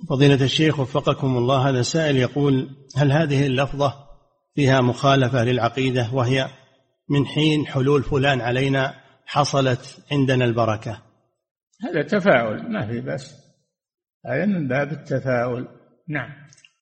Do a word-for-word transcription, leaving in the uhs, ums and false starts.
فضيلة الشيخ وفقكم الله، هذا سائل يقول: هل هذه اللفظة فيها مخالفة للعقيدة، وهي من حين حلول فلان علينا حصلت عندنا البركة؟ هذا تفاؤل ما في بس، هذا من باب التفاؤل. نعم.